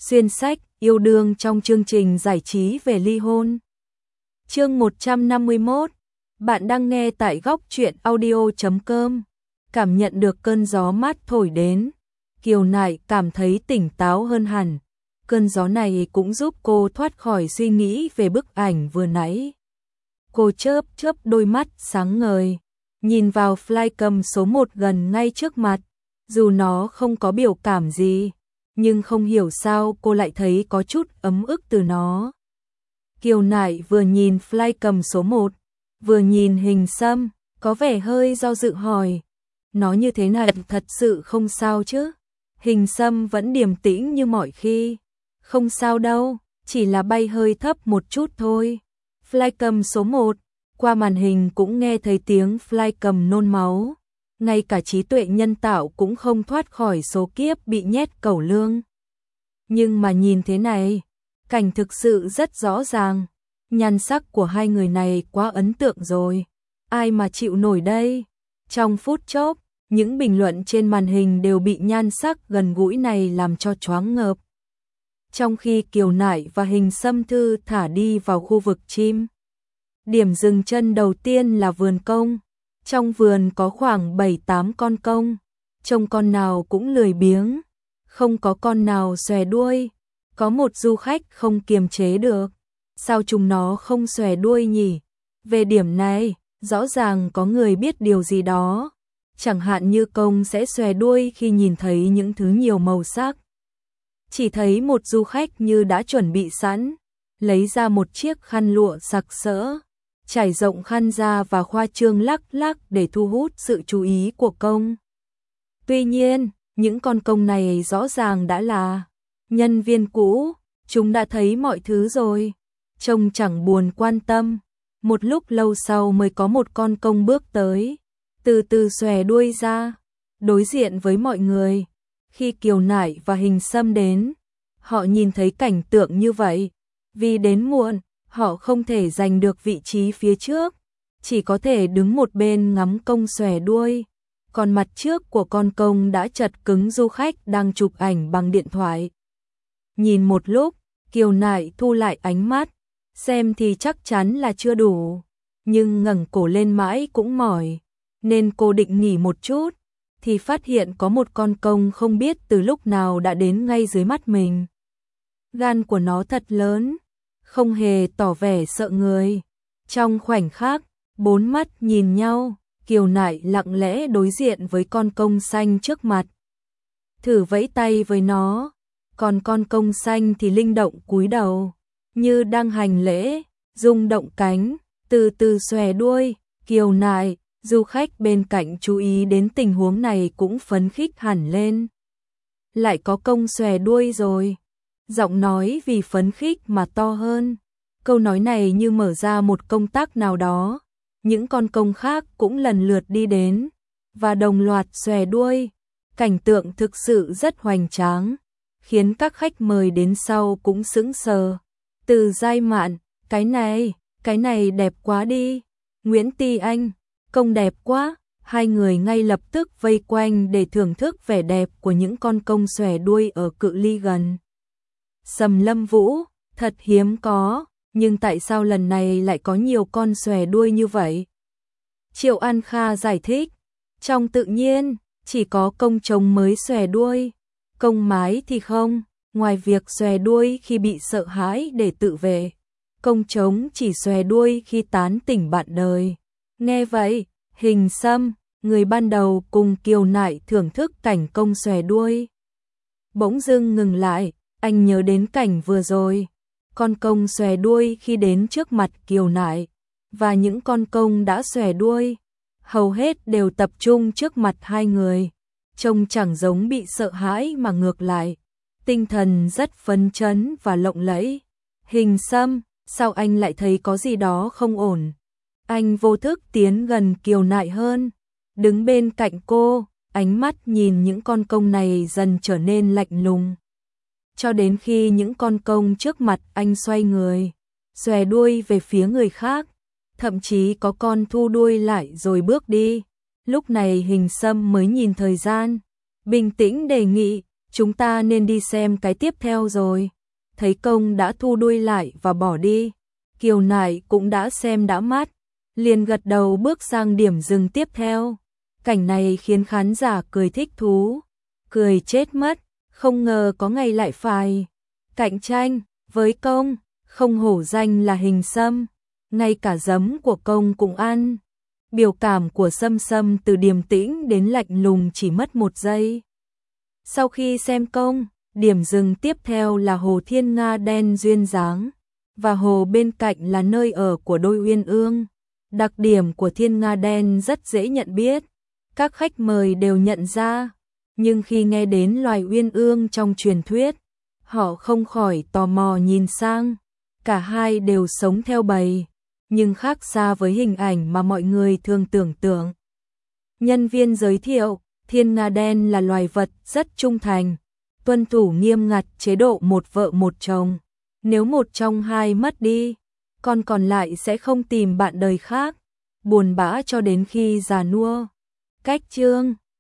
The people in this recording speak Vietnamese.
Xuyên sách, yêu đương trong chương trình giải trí về ly hôn. Chương 151. Bạn đang nghe tại góc truyện audio.com. Cảm nhận được cơn gió mát thổi đến, Kiều Nại cảm thấy tỉnh táo hơn hẳn. Cơn gió này cũng giúp cô thoát khỏi suy nghĩ về bức ảnh vừa nãy. Cô chớp chớp đôi mắt sáng ngời, nhìn vào flycam số 1 gần ngay trước mặt. Dù nó không có biểu cảm gì, nhưng không hiểu sao cô lại thấy có chút ấm ức từ nó. Kiều Nại vừa nhìn flycam số 1, vừa nhìn Hình Sâm, có vẻ hơi do dự hỏi. Nó như thế này thật sự không sao chứ? Hình Sâm vẫn điềm tĩnh như mọi khi. Không sao đâu, chỉ là bay hơi thấp một chút thôi. Flycam số 1, qua màn hình cũng nghe thấy tiếng flycam nôn máu. Ngay cả trí tuệ nhân tạo cũng không thoát khỏi số kiếp bị nhét cẩu lương. Nhưng mà nhìn thế này, cảnh thực sự rất rõ ràng. Nhan sắc của hai người này quá ấn tượng rồi. Ai mà chịu nổi đây? Trong phút chốc, những bình luận trên màn hình đều bị nhan sắc gần gũi này làm cho choáng ngợp. Trong khi Kiều Nại và Hình Sâm thư thả đi vào khu vực chim. Điểm dừng chân đầu tiên là vườn công. Trong vườn có khoảng 7-8 con công, trông con nào cũng lười biếng, không có con nào xòe đuôi. Có một du khách không kiềm chế được, sao chúng nó không xòe đuôi nhỉ? Về điểm này, rõ ràng có người biết điều gì đó, chẳng hạn như công sẽ xòe đuôi khi nhìn thấy những thứ nhiều màu sắc. Chỉ thấy một du khách như đã chuẩn bị sẵn, lấy ra một chiếc khăn lụa sặc sỡ, trải rộng khăn ra và khoa trương lắc lắc để thu hút sự chú ý của công. Tuy nhiên, những con công này rõ ràng đã là nhân viên cũ, chúng đã thấy mọi thứ rồi, trông chẳng buồn quan tâm. Một lúc lâu sau mới có một con công bước tới, từ từ xòe đuôi ra, đối diện với mọi người. Khi Kiều Nại và Hình Sâm đến, họ nhìn thấy cảnh tượng như vậy, vì đến muộn, họ không thể giành được vị trí phía trước, chỉ có thể đứng một bên ngắm công xòe đuôi. Còn mặt trước của con công đã chật cứng du khách đang chụp ảnh bằng điện thoại. Nhìn một lúc, Kiều Nại thu lại ánh mắt, xem thì chắc chắn là chưa đủ, nhưng ngẩng cổ lên mãi cũng mỏi, nên cô định nghỉ một chút, thì phát hiện có một con công không biết từ lúc nào đã đến ngay dưới mắt mình. Gan của nó thật lớn, không hề tỏ vẻ sợ người. Trong khoảnh khắc, bốn mắt nhìn nhau, Kiều Nại lặng lẽ đối diện với con công xanh trước mặt. Thử vẫy tay với nó, còn con công xanh thì linh động cúi đầu, như đang hành lễ, rung động cánh, từ từ xòe đuôi. Kiều Nại, du khách bên cạnh chú ý đến tình huống này cũng phấn khích hẳn lên. Lại có công xòe đuôi rồi. Giọng nói vì phấn khích mà to hơn. Câu nói này như mở ra một công tắc nào đó. Những con công khác cũng lần lượt đi đến và đồng loạt xòe đuôi. Cảnh tượng thực sự rất hoành tráng, khiến các khách mời đến sau cũng sững sờ. Từ Giai Mạn, cái này đẹp quá đi. Nguyễn Ti Anh, công đẹp quá. Hai người ngay lập tức vây quanh để thưởng thức vẻ đẹp của những con công xòe đuôi ở cự ly gần. Sầm Lâm Vũ, thật hiếm có, nhưng tại sao lần này lại có nhiều con xòe đuôi như vậy? Triệu An Kha giải thích, trong tự nhiên, chỉ có công trống mới xòe đuôi, công mái thì không, ngoài việc xòe đuôi khi bị sợ hãi để tự vệ, công trống chỉ xòe đuôi khi tán tỉnh bạn đời. Nghe vậy, Hình Sâm, người ban đầu cùng Kiều Nại thưởng thức cảnh công xòe đuôi, bỗng dưng ngừng lại. Anh nhớ đến cảnh vừa rồi, con công xòe đuôi khi đến trước mặt Kiều Nại, và những con công đã xòe đuôi, hầu hết đều tập trung trước mặt hai người, trông chẳng giống bị sợ hãi mà ngược lại, tinh thần rất phấn chấn và lộng lẫy. Hình Sâm, sao anh lại thấy có gì đó không ổn? Anh vô thức tiến gần Kiều Nại hơn, đứng bên cạnh cô, ánh mắt nhìn những con công này dần trở nên lạnh lùng. Cho đến khi những con công trước mặt anh xoay người, xòe đuôi về phía người khác, thậm chí có con thu đuôi lại rồi bước đi. Lúc này Hình Sâm mới nhìn thời gian, bình tĩnh đề nghị, chúng ta nên đi xem cái tiếp theo rồi. Thấy Công đã thu đuôi lại và bỏ đi, Kiều Nại cũng đã xem đã mắt, liền gật đầu bước sang điểm dừng tiếp theo. Cảnh này khiến khán giả cười thích thú, cười chết mất, không ngờ có ngày lại phải cạnh tranh với Công, không hổ danh là hình xăm, ngay cả giấm của Công cũng ăn. Biểu cảm của Sâm Sâm từ điềm tĩnh đến lạnh lùng chỉ mất 1 giây. Sau khi xem Công, điểm dừng tiếp theo là hồ Thiên Nga đen duyên dáng, và hồ bên cạnh là nơi ở của đôi uyên ương. Đặc điểm của Thiên Nga đen rất dễ nhận biết, các khách mời đều nhận ra, nhưng khi nghe đến loài uyên ương trong truyền thuyết, họ không khỏi tò mò nhìn sang. Cả hai đều sống theo bầy, nhưng khác xa với hình ảnh mà mọi người thường tưởng tượng. Nhân viên giới thiệu, Thiên Nga đen là loài vật rất trung thành, tuân thủ nghiêm ngặt chế độ một vợ một chồng. Nếu một trong hai mất đi, con còn lại sẽ không tìm bạn đời khác, buồn bã cho đến khi già nua. Cách chương